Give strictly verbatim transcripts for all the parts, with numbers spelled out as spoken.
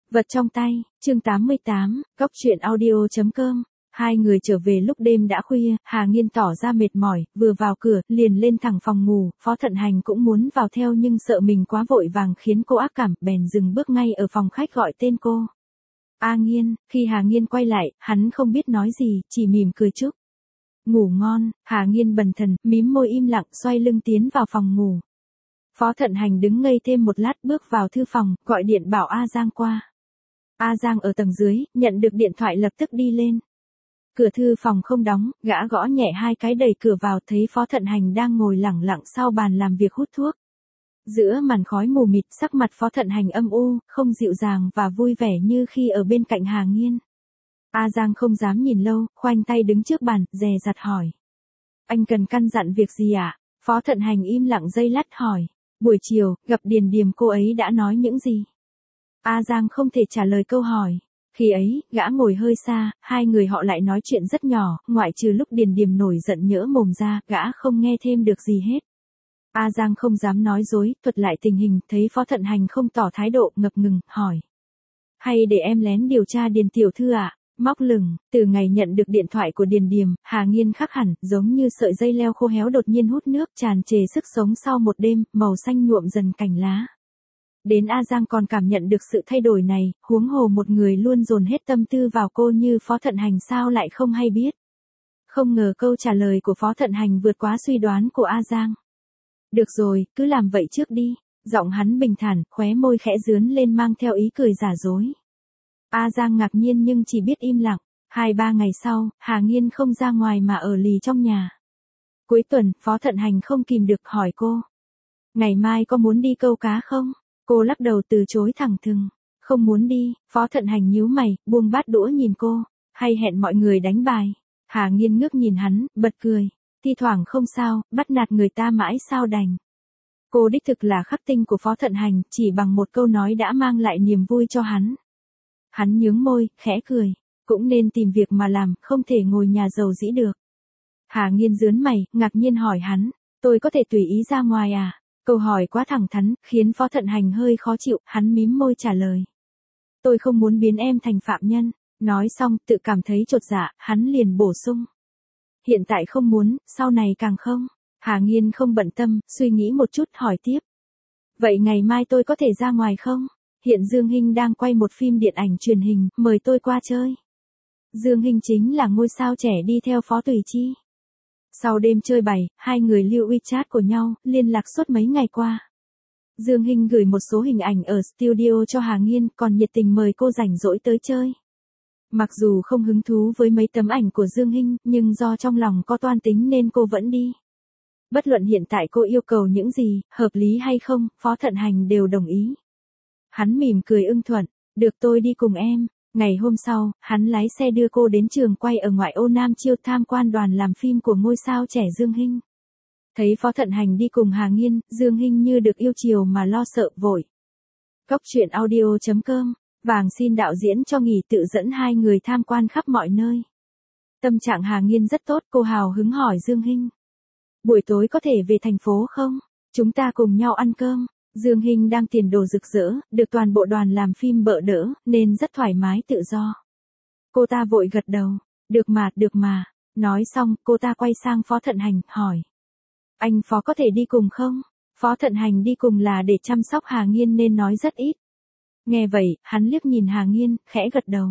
Vật trong tay, chương tám mươi tám, góc truyện audio.com. Hai người trở về lúc đêm đã khuya, Hà Nghiên tỏ ra mệt mỏi, vừa vào cửa, liền lên thẳng phòng ngủ, Phó Thận Hành cũng muốn vào theo nhưng sợ mình quá vội vàng khiến cô ác cảm, bèn dừng bước ngay ở phòng khách gọi tên cô. A Nghiên, khi Hà Nghiên quay lại, hắn không biết nói gì, chỉ mỉm cười chúc. Ngủ ngon, Hà Nghiên bần thần, mím môi im lặng, xoay lưng tiến vào phòng ngủ. Phó Thận Hành đứng ngây thêm một lát bước vào thư phòng, gọi điện bảo A Giang qua. A Giang ở tầng dưới, nhận được điện thoại lập tức đi lên. Cửa thư phòng không đóng, gã gõ nhẹ hai cái đẩy cửa vào thấy Phó Thận Hành đang ngồi lẳng lặng sau bàn làm việc hút thuốc. Giữa màn khói mù mịt sắc mặt Phó Thận Hành âm u, không dịu dàng và vui vẻ như khi ở bên cạnh Hà Nghiên. A Giang không dám nhìn lâu, khoanh tay đứng trước bàn, dè dặt hỏi. Anh cần căn dặn việc gì ạ? À? Phó Thận Hành im lặng giây lát hỏi. Buổi chiều, gặp Điền Điềm cô ấy đã nói những gì? A Giang không thể trả lời câu hỏi. Khi ấy, gã ngồi hơi xa, hai người họ lại nói chuyện rất nhỏ, ngoại trừ lúc Điền Điềm nổi giận nhỡ mồm ra, gã không nghe thêm được gì hết. A Giang không dám nói dối, thuật lại tình hình, thấy Phó Thận Hành không tỏ thái độ, ngập ngừng, hỏi. Hay để em lén điều tra Điền tiểu thư ạ? À? Móc lửng, từ ngày nhận được điện thoại của Điền Điềm, Hà Nghiên khác hẳn, giống như sợi dây leo khô héo đột nhiên hút nước, tràn trề sức sống sau một đêm, màu xanh nhuộm dần cành lá. Đến A Giang còn cảm nhận được sự thay đổi này, huống hồ một người luôn dồn hết tâm tư vào cô như Phó Thận Hành sao lại không hay biết. Không ngờ câu trả lời của Phó Thận Hành vượt quá suy đoán của A Giang. Được rồi, cứ làm vậy trước đi. Giọng hắn bình thản, khóe môi khẽ dướn lên mang theo ý cười giả dối. A Giang ngạc nhiên nhưng chỉ biết im lặng. Hai ba ngày sau, Hà Nghiên không ra ngoài mà ở lì trong nhà. Cuối tuần, Phó Thận Hành không kìm được hỏi cô. Ngày mai có muốn đi câu cá không? Cô lắc đầu từ chối thẳng thừng. Không muốn đi, Phó Thận Hành nhíu mày, buông bát đũa nhìn cô. Hay hẹn mọi người đánh bài. Hà Nghiên ngước nhìn hắn, bật cười. Thi thoảng không sao, bắt nạt người ta mãi sao đành. Cô đích thực là khắc tinh của Phó Thận Hành, chỉ bằng một câu nói đã mang lại niềm vui cho hắn. Hắn nhướng môi, khẽ cười. Cũng nên tìm việc mà làm, không thể ngồi nhà giàu dĩ được. Hà Nghiên dướn mày, ngạc nhiên hỏi hắn. Tôi có thể tùy ý ra ngoài à? Câu hỏi quá thẳng thắn, khiến Phó Thận Hành hơi khó chịu, hắn mím môi trả lời. Tôi không muốn biến em thành phạm nhân. Nói xong, tự cảm thấy chột dạ, hắn liền bổ sung. Hiện tại không muốn, sau này càng không. Hà Nghiên không bận tâm, suy nghĩ một chút hỏi tiếp. Vậy ngày mai tôi có thể ra ngoài không? Hiện Dương Hinh đang quay một phim điện ảnh truyền hình, mời tôi qua chơi. Dương Hinh chính là ngôi sao trẻ đi theo Phó Tùy Chi. Sau đêm chơi bày, hai người lưu WeChat của nhau, liên lạc suốt mấy ngày qua. Dương Hinh gửi một số hình ảnh ở studio cho Hà Nghiên, còn nhiệt tình mời cô rảnh rỗi tới chơi. Mặc dù không hứng thú với mấy tấm ảnh của Dương Hinh, nhưng do trong lòng có toan tính nên cô vẫn đi. Bất luận hiện tại cô yêu cầu những gì, hợp lý hay không, Phó Thận Hành đều đồng ý. Hắn mỉm cười ưng thuận, được tôi đi cùng em. Ngày hôm sau, hắn lái xe đưa cô đến trường quay ở ngoại ô Nam Chiêu tham quan đoàn làm phim của ngôi sao trẻ Dương Hinh. Thấy Phó Thận Hành đi cùng Hà Nghiên, Dương Hinh như được yêu chiều mà lo sợ vội. Góc truyện audio.com, Vàng xin đạo diễn cho nghỉ tự dẫn hai người tham quan khắp mọi nơi. Tâm trạng Hà Nghiên rất tốt, cô hào hứng hỏi Dương Hinh. Buổi tối có thể về thành phố không? Chúng ta cùng nhau ăn cơm. Dương Hinh đang tiền đồ rực rỡ, được toàn bộ đoàn làm phim bợ đỡ, nên rất thoải mái tự do. Cô ta vội gật đầu. Được mà, được mà. Nói xong, cô ta quay sang Phó Thận Hành, hỏi. Anh Phó có thể đi cùng không? Phó Thận Hành đi cùng là để chăm sóc Hà Nghiên nên nói rất ít. Nghe vậy, hắn liếc nhìn Hà Nghiên, khẽ gật đầu.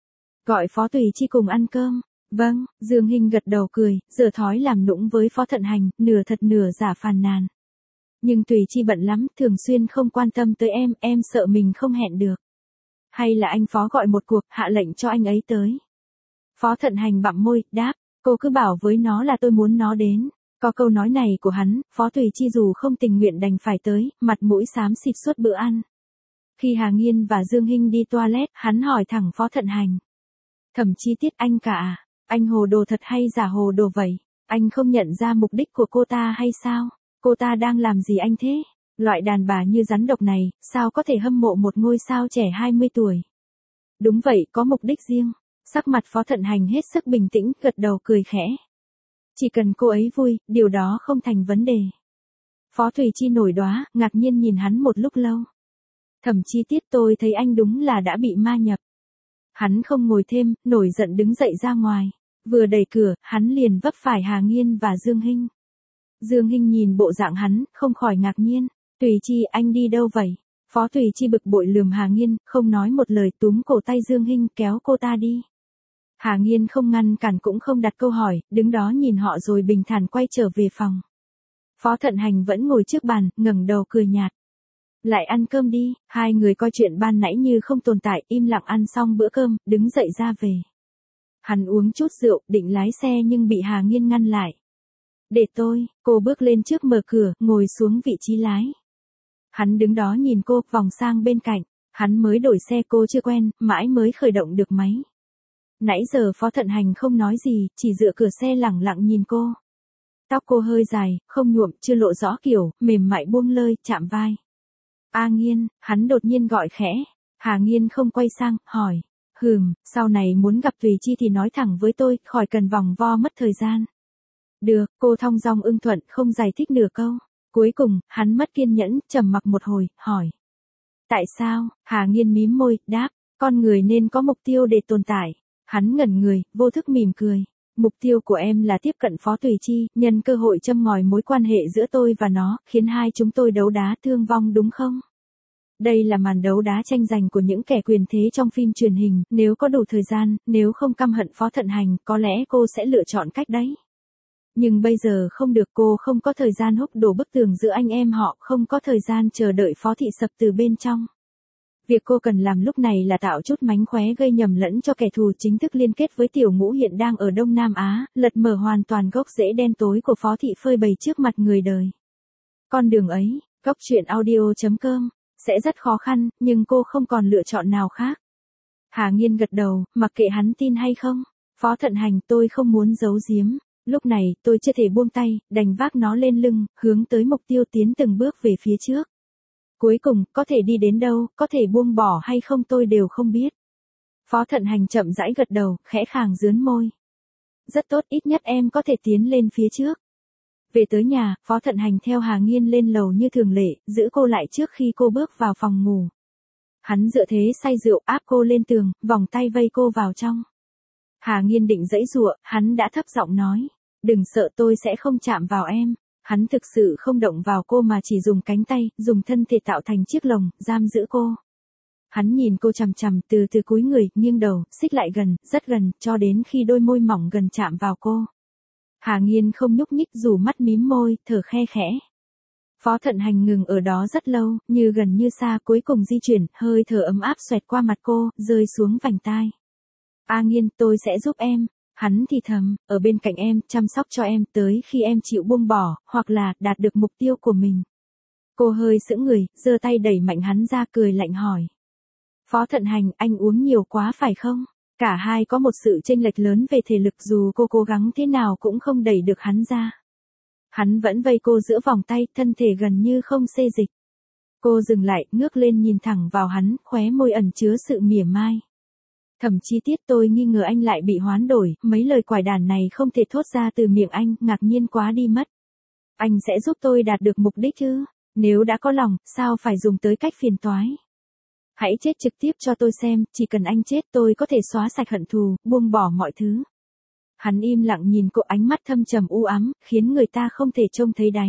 Gọi Phó Tùy Chi cùng ăn cơm. Vâng, Dương Hinh gật đầu cười, giờ thói làm nũng với Phó Thận Hành, nửa thật nửa giả phàn nàn. Nhưng Tùy Chi bận lắm, thường xuyên không quan tâm tới em, em sợ mình không hẹn được. Hay là anh Phó gọi một cuộc, hạ lệnh cho anh ấy tới. Phó Thận Hành bặm môi, đáp, cô cứ bảo với nó là tôi muốn nó đến. Có câu nói này của hắn, Phó Tùy Chi dù không tình nguyện đành phải tới, mặt mũi xám xịt suốt bữa ăn. Khi Hà Nghiên và Dương Hinh đi toilet, hắn hỏi thẳng Phó Thận Hành. Thẩm Chi Tiết anh cả à? Anh hồ đồ thật hay giả hồ đồ vậy? Anh không nhận ra mục đích của cô ta hay sao? Cô ta đang làm gì anh thế? Loại đàn bà như rắn độc này, sao có thể hâm mộ một ngôi sao trẻ hai mươi tuổi? Đúng vậy, có mục đích riêng. Sắc mặt Phó Thận Hành hết sức bình tĩnh, gật đầu cười khẽ. Chỉ cần cô ấy vui, điều đó không thành vấn đề. Phó Thùy Chi nổi đoá, ngạc nhiên nhìn hắn một lúc lâu. Thẩm Chi Tiết tôi thấy anh đúng là đã bị ma nhập. Hắn không ngồi thêm, nổi giận đứng dậy ra ngoài. Vừa đẩy cửa, hắn liền vấp phải Hà Nghiên và Dương Hinh. Dương Hinh nhìn bộ dạng hắn, không khỏi ngạc nhiên. Tùy Chi, anh đi đâu vậy? Phó Tùy Chi bực bội lườm Hà Nghiên, không nói một lời, túm cổ tay Dương Hinh kéo cô ta đi. Hà Nghiên không ngăn cản cũng không đặt câu hỏi, đứng đó nhìn họ rồi bình thản quay trở về phòng. Phó Thận Hành vẫn ngồi trước bàn, ngẩng đầu cười nhạt. Lại ăn cơm đi, hai người coi chuyện ban nãy như không tồn tại, im lặng ăn xong bữa cơm, đứng dậy ra về. Hắn uống chút rượu, định lái xe nhưng bị Hà Nghiên ngăn lại. Để tôi, cô bước lên trước mở cửa, ngồi xuống vị trí lái. Hắn đứng đó nhìn cô, vòng sang bên cạnh, hắn mới đổi xe cô chưa quen, mãi mới khởi động được máy. Nãy giờ Phó Thận Hành không nói gì, chỉ dựa cửa xe lẳng lặng nhìn cô. Tóc cô hơi dài, không nhuộm, chưa lộ rõ kiểu, mềm mại buông lơi, chạm vai. A Nghiên, hắn đột nhiên gọi khẽ. Hà Nghiên không quay sang, hỏi. Hừm, sau này muốn gặp Tùy Chi thì nói thẳng với tôi, khỏi cần vòng vo mất thời gian. Được, cô thong dong ưng thuận, không giải thích nửa câu. Cuối cùng, hắn mất kiên nhẫn, trầm mặc một hồi, hỏi. Tại sao? Hà Nghiên mím môi, đáp. Con người nên có mục tiêu để tồn tại. Hắn ngẩn người, vô thức mỉm cười. Mục tiêu của em là tiếp cận Phó Tùy Chi, nhân cơ hội châm ngòi mối quan hệ giữa tôi và nó, khiến hai chúng tôi đấu đá thương vong đúng không? Đây là màn đấu đá tranh giành của những kẻ quyền thế trong phim truyền hình, nếu có đủ thời gian, nếu không căm hận Phó Thận Hành, có lẽ cô sẽ lựa chọn cách đấy. Nhưng bây giờ không được, cô không có thời gian húc đổ bức tường giữa anh em họ, không có thời gian chờ đợi Phó Thị sập từ bên trong. Việc cô cần làm lúc này là tạo chút mánh khóe gây nhầm lẫn cho kẻ thù, chính thức liên kết với Tiểu Ngũ hiện đang ở Đông Nam Á, lật mở hoàn toàn gốc rễ đen tối của Phó Thị phơi bày trước mặt người đời. Con đường ấy, góc truyện audio chấm com, sẽ rất khó khăn, nhưng cô không còn lựa chọn nào khác. Hà Nghiên gật đầu, mặc kệ hắn tin hay không. Phó Thận Hành, tôi không muốn giấu giếm. Lúc này, tôi chưa thể buông tay, đành vác nó lên lưng, hướng tới mục tiêu tiến từng bước về phía trước. Cuối cùng, có thể đi đến đâu, có thể buông bỏ hay không tôi đều không biết. Phó Thận Hành chậm rãi gật đầu, khẽ khàng dướn môi. Rất tốt, ít nhất em có thể tiến lên phía trước. Về tới nhà, Phó Thận Hành theo Hà Nghiên lên lầu như thường lệ, giữ cô lại trước khi cô bước vào phòng ngủ. Hắn dựa thế say rượu áp cô lên tường, vòng tay vây cô vào trong. Hà Nghiên định giãy giụa, hắn đã thấp giọng nói. Đừng sợ, tôi sẽ không chạm vào em. Hắn thực sự không động vào cô mà chỉ dùng cánh tay, dùng thân thể tạo thành chiếc lồng, giam giữ cô. Hắn nhìn cô chằm chằm, từ từ cúi người, nghiêng đầu, xích lại gần, rất gần, cho đến khi đôi môi mỏng gần chạm vào cô. Hà Nghiên không nhúc nhích, dù mắt mím môi, thở khe khẽ. Phó Thận Hành ngừng ở đó rất lâu, như gần như xa, cuối cùng di chuyển, hơi thở ấm áp xoẹt qua mặt cô, rơi xuống vành tai. A Nghiên, tôi sẽ giúp em. Hắn thì thầm, ở bên cạnh em, chăm sóc cho em, tới khi em chịu buông bỏ, hoặc là, đạt được mục tiêu của mình. Cô hơi sững người, giơ tay đẩy mạnh hắn ra, cười lạnh hỏi. Phó Thận Hành, anh uống nhiều quá phải không? Cả hai có một sự chênh lệch lớn về thể lực, dù cô cố gắng thế nào cũng không đẩy được hắn ra. Hắn vẫn vây cô giữa vòng tay, thân thể gần như không xê dịch. Cô dừng lại, ngước lên nhìn thẳng vào hắn, khóe môi ẩn chứa sự mỉa mai. Thẩm Chi Tiết, tôi nghi ngờ anh lại bị hoán đổi, mấy lời quải đản này không thể thốt ra từ miệng anh, ngạc nhiên quá đi mất. Anh sẽ giúp tôi đạt được mục đích chứ? Nếu đã có lòng, sao phải dùng tới cách phiền toái? Hãy chết trực tiếp cho tôi xem, chỉ cần anh chết tôi có thể xóa sạch hận thù, buông bỏ mọi thứ. Hắn im lặng nhìn cô, ánh mắt thâm trầm u ám, khiến người ta không thể trông thấy đáy.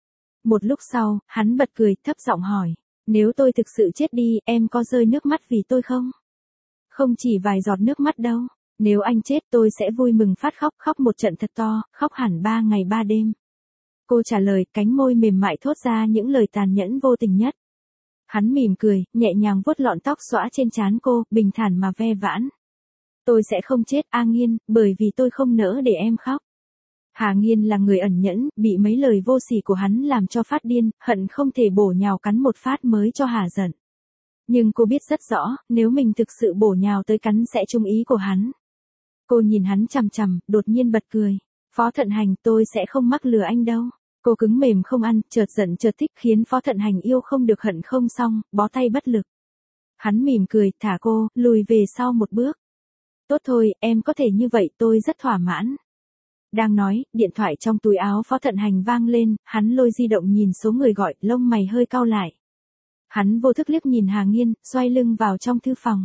Một lúc sau, hắn bật cười, thấp giọng hỏi. Nếu tôi thực sự chết đi, em có rơi nước mắt vì tôi không? Không chỉ vài giọt nước mắt đâu. Nếu anh chết tôi sẽ vui mừng phát khóc, khóc một trận thật to, khóc hẳn ba ngày ba đêm. Cô trả lời, cánh môi mềm mại thốt ra những lời tàn nhẫn vô tình nhất. Hắn mỉm cười, nhẹ nhàng vuốt lọn tóc xõa trên trán cô, bình thản mà ve vãn. Tôi sẽ không chết, A Nghiên, bởi vì tôi không nỡ để em khóc. Hà Nghiên là người ẩn nhẫn, bị mấy lời vô sỉ của hắn làm cho phát điên, hận không thể bổ nhào cắn một phát mới cho hả giận. Nhưng cô biết rất rõ, nếu mình thực sự bổ nhào tới cắn sẽ trúng ý của hắn. Cô nhìn hắn chằm chằm, đột nhiên bật cười. Phó Thận Hành, tôi sẽ không mắc lừa anh đâu. Cô cứng mềm không ăn, chợt giận chợt thích, khiến Phó Thận Hành yêu không được hận không xong, bó tay bất lực. Hắn mỉm cười, thả cô, lùi về sau một bước. Tốt thôi, em có thể như vậy, tôi rất thỏa mãn. Đang nói, điện thoại trong túi áo Phó Thận Hành vang lên, hắn lôi di động nhìn số người gọi, lông mày hơi cau lại. Hắn vô thức liếc nhìn Hà Nghiên, xoay lưng vào trong thư phòng.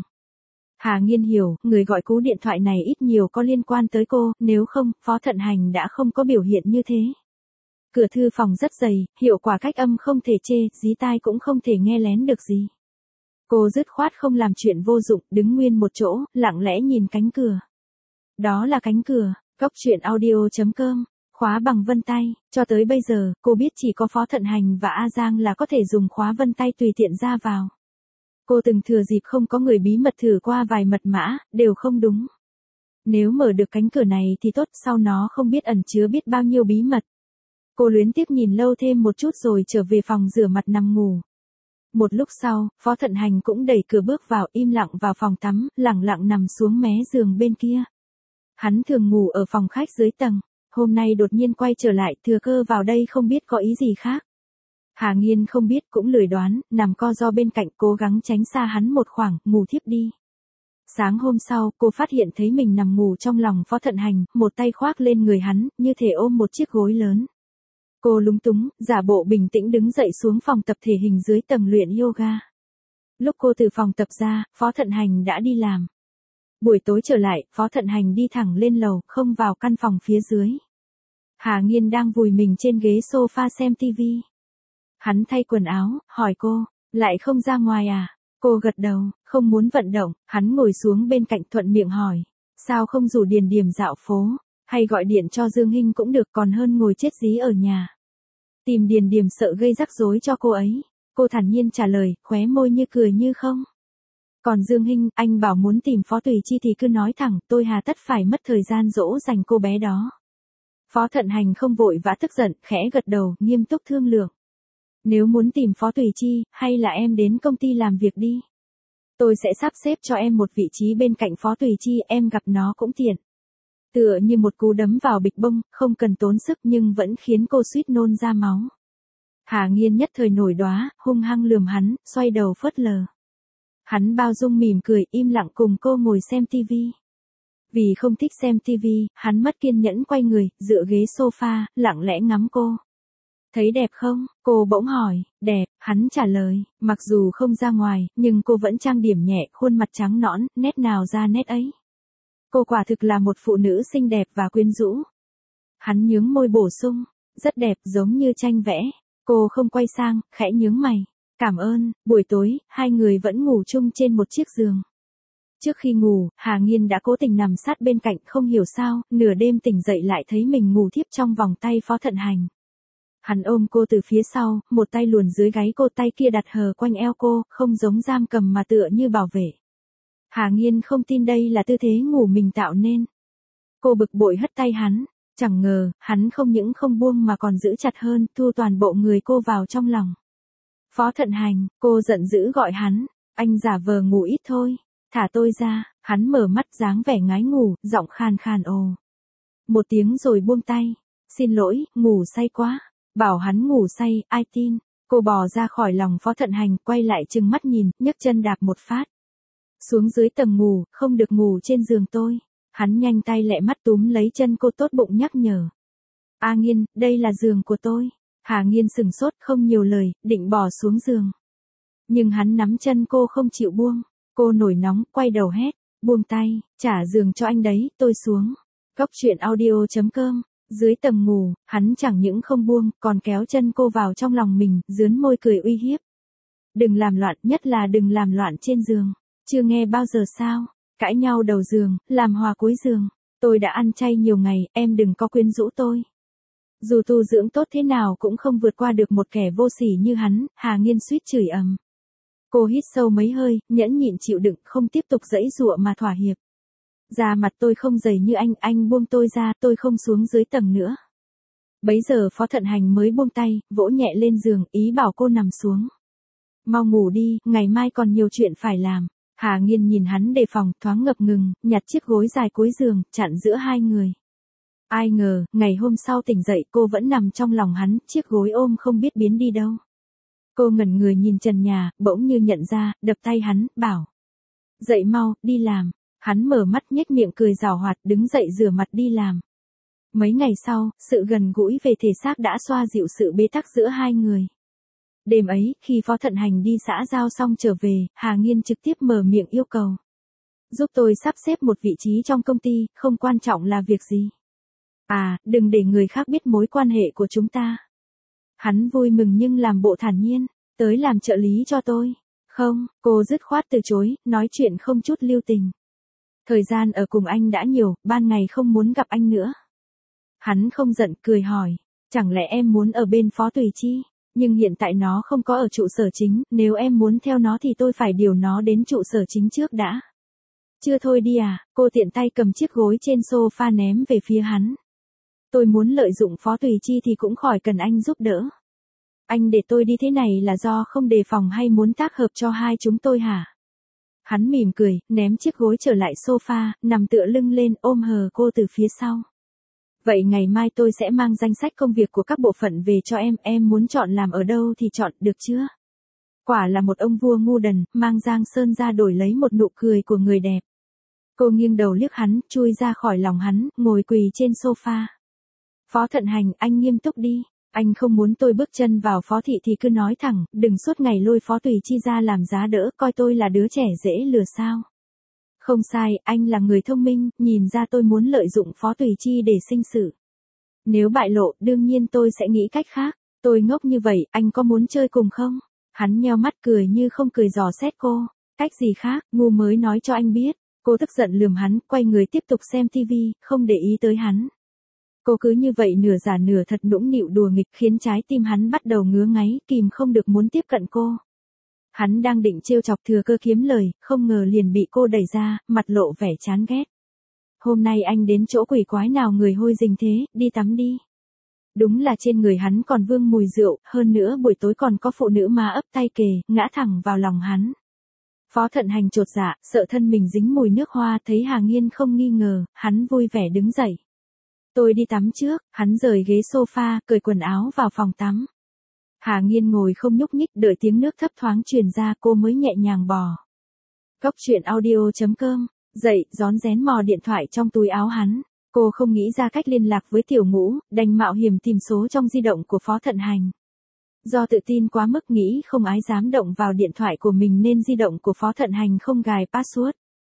Hà Nghiên hiểu, người gọi cú điện thoại này ít nhiều có liên quan tới cô, nếu không, Phó Thận Hành đã không có biểu hiện như thế. Cửa thư phòng rất dày, hiệu quả cách âm không thể chê, dí tai cũng không thể nghe lén được gì. Cô dứt khoát không làm chuyện vô dụng, đứng nguyên một chỗ, lặng lẽ nhìn cánh cửa. Đó là cánh cửa, Cóc truyện audio chấm com, khóa bằng vân tay, cho tới bây giờ, cô biết chỉ có Phó Thận Hành và A Giang là có thể dùng khóa vân tay tùy tiện ra vào. Cô từng thừa dịp không có người bí mật thử qua vài mật mã, đều không đúng. Nếu mở được cánh cửa này thì tốt, sau nó không biết ẩn chứa biết bao nhiêu bí mật. Cô luyến tiếc nhìn lâu thêm một chút rồi trở về phòng rửa mặt nằm ngủ. Một lúc sau, Phó Thận Hành cũng đẩy cửa bước vào, im lặng vào phòng tắm, lặng lặng nằm xuống mé giường bên kia. Hắn thường ngủ ở phòng khách dưới tầng, hôm nay đột nhiên quay trở lại, thừa cơ vào đây không biết có ý gì khác. Hà Nghiên không biết cũng lười đoán, nằm co ro bên cạnh cố gắng tránh xa hắn một khoảng, ngủ thiếp đi. Sáng hôm sau, cô phát hiện thấy mình nằm ngủ trong lòng Phó Thận Hành, một tay khoác lên người hắn, như thể ôm một chiếc gối lớn. Cô lúng túng, giả bộ bình tĩnh đứng dậy xuống phòng tập thể hình dưới tầng luyện yoga. Lúc cô từ phòng tập ra, Phó Thận Hành đã đi làm. Buổi tối trở lại, Phó Thận Hành đi thẳng lên lầu, không vào căn phòng phía dưới. Hà Nghiên đang vùi mình trên ghế sofa xem tivi. Hắn thay quần áo, hỏi cô, lại không ra ngoài à? Cô gật đầu, không muốn vận động, hắn ngồi xuống bên cạnh thuận miệng hỏi, sao không rủ Điền Điềm dạo phố, hay gọi điện cho Dương Hinh cũng được còn hơn ngồi chết dí ở nhà. Tìm Điền Điềm sợ gây rắc rối cho cô ấy. Cô thản nhiên trả lời, khóe môi như cười như không. Còn Dương Hinh, anh bảo muốn tìm Phó Tùy Chi thì cứ nói thẳng, tôi hà tất phải mất thời gian dỗ dành cô bé đó. Phó Thận Hành không vội vã tức giận, khẽ gật đầu, nghiêm túc thương lượng. Nếu muốn tìm Phó Tùy Chi, hay là em đến công ty làm việc đi. Tôi sẽ sắp xếp cho em một vị trí bên cạnh Phó Tùy Chi, em gặp nó cũng tiện. Tựa như một cú đấm vào bịch bông, không cần tốn sức nhưng vẫn khiến cô suýt nôn ra máu. Hà Nghiên nhất thời nổi đóa, hung hăng lườm hắn, xoay đầu phớt lờ. Hắn bao dung mỉm cười, im lặng cùng cô ngồi xem tivi. Vì không thích xem tivi, hắn mất kiên nhẫn quay người, dựa ghế sofa, lặng lẽ ngắm cô. Thấy đẹp không? Cô bỗng hỏi. Đẹp, hắn trả lời, mặc dù không ra ngoài, nhưng cô vẫn trang điểm nhẹ, khuôn mặt trắng nõn, nét nào ra nét ấy. Cô quả thực là một phụ nữ xinh đẹp và quyến rũ. Hắn nhướng môi bổ sung, rất đẹp, giống như tranh vẽ. Cô không quay sang, khẽ nhướng mày. Cảm ơn. Buổi tối, hai người vẫn ngủ chung trên một chiếc giường. Trước khi ngủ, Hà Nghiên đã cố tình nằm sát bên cạnh, không hiểu sao, nửa đêm tỉnh dậy lại thấy mình ngủ thiếp trong vòng tay Phó Thận Hành. Hắn ôm cô từ phía sau, một tay luồn dưới gáy cô, tay kia đặt hờ quanh eo cô, không giống giam cầm mà tựa như bảo vệ. Hà Nghiên không tin đây là tư thế ngủ mình tạo nên. Cô bực bội hất tay hắn, chẳng ngờ, hắn không những không buông mà còn giữ chặt hơn, thu toàn bộ người cô vào trong lòng. Phó Thận Hành, cô giận dữ gọi hắn, anh giả vờ ngủ ít thôi, thả tôi ra. Hắn mở mắt dáng vẻ ngái ngủ, giọng khàn khàn ồ. Một tiếng rồi buông tay, xin lỗi, ngủ say quá. Bảo hắn ngủ say, ai tin. Cô bò ra khỏi lòng Phó Thận Hành, quay lại trừng mắt nhìn, nhấc chân đạp một phát. Xuống dưới tầng ngủ, không được ngủ trên giường tôi. Hắn nhanh tay lẹ mắt túm lấy chân cô, tốt bụng nhắc nhở. A Nghiên, đây là giường của tôi. Hà Nghiên sừng sốt, không nhiều lời, định bò xuống giường. Nhưng hắn nắm chân cô không chịu buông. Cô nổi nóng, quay đầu hét, buông tay, trả giường cho anh đấy, tôi xuống. Cóc truyện audio chấm com. Dưới tầng ngủ, hắn chẳng những không buông, còn kéo chân cô vào trong lòng mình, dướn môi cười uy hiếp. Đừng làm loạn, nhất là đừng làm loạn trên giường. Chưa nghe bao giờ sao? Cãi nhau đầu giường, làm hòa cuối giường. Tôi đã ăn chay nhiều ngày, em đừng có quyến rũ tôi. Dù tu dưỡng tốt thế nào cũng không vượt qua được một kẻ vô sỉ như hắn, Hà Nghiên suýt chửi ầm. Cô hít sâu mấy hơi, nhẫn nhịn chịu đựng, không tiếp tục giãy giụa mà thỏa hiệp. Da mặt tôi không dày như anh, anh buông tôi ra, tôi không xuống dưới tầng nữa. Bấy giờ Phó Thận Hành mới buông tay, vỗ nhẹ lên giường, ý bảo cô nằm xuống. Mau ngủ đi, ngày mai còn nhiều chuyện phải làm. Hà Nghiên nhìn hắn đề phòng, thoáng ngập ngừng, nhặt chiếc gối dài cuối giường, chặn giữa hai người. Ai ngờ, ngày hôm sau tỉnh dậy cô vẫn nằm trong lòng hắn, chiếc gối ôm không biết biến đi đâu. Cô ngẩn người nhìn trần nhà, bỗng như nhận ra, đập tay hắn, bảo. Dậy mau, đi làm. Hắn mở mắt nhếch miệng cười giảo hoạt, đứng dậy rửa mặt đi làm. Mấy ngày sau, sự gần gũi về thể xác đã xoa dịu sự bế tắc giữa hai người. Đêm ấy, khi Phó Thận Hành đi xã giao xong trở về, Hà Nghiên trực tiếp mở miệng yêu cầu. Giúp tôi sắp xếp một vị trí trong công ty, không quan trọng là việc gì. À, đừng để người khác biết mối quan hệ của chúng ta. Hắn vui mừng nhưng làm bộ thản nhiên, tới làm trợ lý cho tôi. Không, cô dứt khoát từ chối, nói chuyện không chút lưu tình. Thời gian ở cùng anh đã nhiều, ban ngày không muốn gặp anh nữa. Hắn không giận, cười hỏi, chẳng lẽ em muốn ở bên Phó Tùy Chi? Nhưng hiện tại nó không có ở trụ sở chính, nếu em muốn theo nó thì tôi phải điều nó đến trụ sở chính trước đã. Chưa thôi đi à, cô tiện tay cầm chiếc gối trên sofa ném về phía hắn. Tôi muốn lợi dụng Phó Tùy Chi thì cũng khỏi cần anh giúp đỡ. Anh để tôi đi thế này là do không đề phòng hay muốn tác hợp cho hai chúng tôi hả? Hắn mỉm cười, ném chiếc gối trở lại sofa, nằm tựa lưng lên ôm hờ cô từ phía sau. Vậy ngày mai tôi sẽ mang danh sách công việc của các bộ phận về cho em, em muốn chọn làm ở đâu thì chọn, được chưa? Quả là một ông vua ngu đần, mang Giang Sơn ra đổi lấy một nụ cười của người đẹp. Cô nghiêng đầu liếc hắn, chui ra khỏi lòng hắn, ngồi quỳ trên sofa. Phó Thận Hành, anh nghiêm túc đi. Anh không muốn tôi bước chân vào Phó thị thì cứ nói thẳng, đừng suốt ngày lôi Phó Tùy Chi ra làm giá đỡ, coi tôi là đứa trẻ dễ lừa sao. Không sai, anh là người thông minh, nhìn ra tôi muốn lợi dụng Phó Tùy Chi để sinh sự. Nếu bại lộ, đương nhiên tôi sẽ nghĩ cách khác. Tôi ngốc như vậy, anh có muốn chơi cùng không? Hắn nheo mắt cười như không cười dò xét cô. Cách gì khác, ngu mới nói cho anh biết. Cô tức giận lườm hắn, quay người tiếp tục xem tivi, không để ý tới hắn. Cô cứ như vậy nửa giả nửa thật nũng nịu đùa nghịch khiến trái tim hắn bắt đầu ngứa ngáy, kìm không được muốn tiếp cận cô. Hắn đang định trêu chọc thừa cơ kiếm lời, không ngờ liền bị cô đẩy ra, mặt lộ vẻ chán ghét. Hôm nay anh đến chỗ quỷ quái nào người hôi rình thế, đi tắm đi. Đúng là trên người hắn còn vương mùi rượu, hơn nữa buổi tối còn có phụ nữ ma ấp tay kề, ngã thẳng vào lòng hắn. Phó Thận Hành chột dạ, sợ thân mình dính mùi nước hoa, thấy Hà Nghiên không nghi ngờ, hắn vui vẻ đứng dậy. Tôi đi tắm trước, hắn rời ghế sofa, cởi quần áo vào phòng tắm. Hà Nghiên ngồi không nhúc nhích, đợi tiếng nước thấp thoáng truyền ra cô mới nhẹ nhàng bò. Cốc truyện audio chấm com, dậy, rón rén mò điện thoại trong túi áo hắn. Cô không nghĩ ra cách liên lạc với Tiểu Ngũ, đành mạo hiểm tìm số trong di động của Phó Thận Hành. Do tự tin quá mức nghĩ không ai dám động vào điện thoại của mình nên di động của Phó Thận Hành không gài password.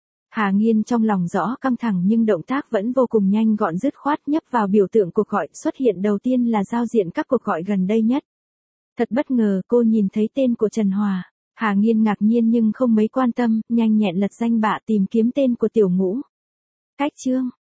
Hà Nghiên trong lòng rõ căng thẳng nhưng động tác vẫn vô cùng nhanh gọn dứt khoát nhấp vào biểu tượng cuộc gọi, xuất hiện đầu tiên là giao diện các cuộc gọi gần đây nhất. Thật bất ngờ cô nhìn thấy tên của Trần Hòa. Hà Nghiên ngạc nhiên nhưng không mấy quan tâm, nhanh nhẹn lật danh bạ tìm kiếm tên của Tiểu Ngũ. Cách chương